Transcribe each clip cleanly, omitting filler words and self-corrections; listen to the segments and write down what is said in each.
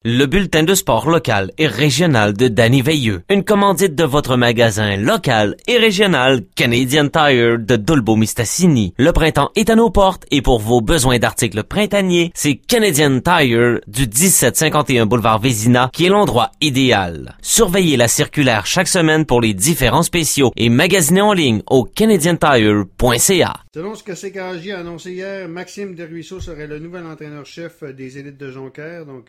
Le bulletin de sport local et régional de Danny Veilleux. Une commandite de votre magasin local et régional Canadian Tire de Dolbeau-Mistassini. Le printemps est à nos portes et pour vos besoins d'articles printaniers, c'est Canadian Tire du 1751 boulevard Vézina qui est l'endroit idéal. Surveillez la circulaire chaque semaine pour les différents spéciaux et magasinez en ligne au canadiantire.ca. Selon ce que CKJ a annoncé hier, Maxime Desruisseaux serait le nouvel entraîneur-chef des élites de Jonquière. Donc,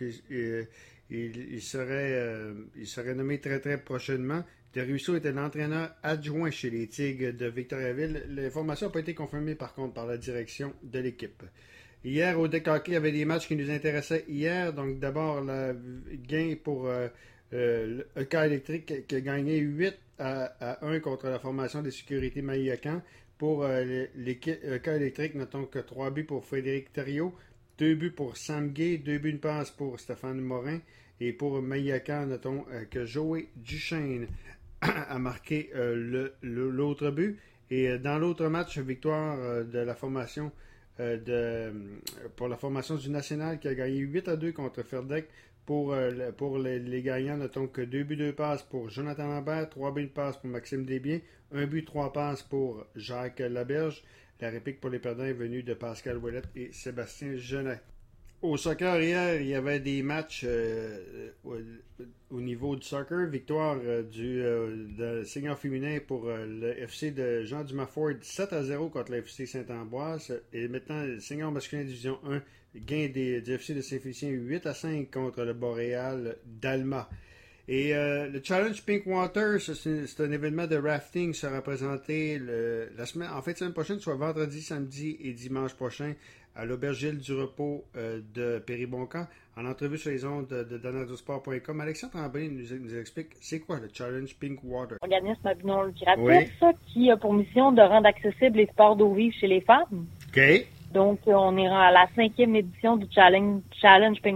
il serait nommé très, très prochainement. Desruisseaux était l'entraîneur adjoint chez les Tigres de Victoriaville. L'information n'a pas été confirmée, par contre, par la direction de l'équipe. Hier, au Deck Hockey, il y avait des matchs qui nous intéressaient hier. Donc, d'abord, le gain pour le cas électrique qui a gagné 8-1 contre la formation des sécurités Mahiacan. Pour l'équipe cas électrique, notons que 3 buts pour Frédéric Thériault, 2 buts pour Sam Gay, 2 buts de passe pour Stéphane Morin. Et pour Mahiacan, notons que Joey Duchesne a marqué l'autre but. Et dans l'autre match, victoire de la formation pour la formation du National qui a gagné 8-2 contre Ferdec. Pour les gagnants, notons que 2 buts, 2 passes pour Jonathan Lambert, 3 buts de passe pour Maxime Desbiens, 1 but, 3 passes pour Jacques Laberge. La réplique pour les perdants est venue de Pascal Ouellette et Sébastien Genet. Au soccer, hier, il y avait des matchs au niveau du soccer. Victoire du senior féminin pour le FC de Jean Dumas-Ford 7-0 contre le FC Saint-Ambroise. Et maintenant, le senior masculin division 1, gain du FC de Saint-Félicien 8-5 contre le Boréal d'Alma. Et le Challenge Pinkwater, c'est un événement de rafting qui sera présenté la semaine prochaine, soit vendredi, samedi et dimanche prochain à l'Aubergile du Repos de Périboncan. En entrevue sur les ondes de donaldosport.com, Alexandre Tremblay nous explique c'est quoi le Challenge Pinkwater. Organisme à but non lucratif, qui a pour mission de rendre accessibles les sports d'eau vive chez les femmes. OK. Donc, on ira à la 5e édition du Challenge Pinkwater.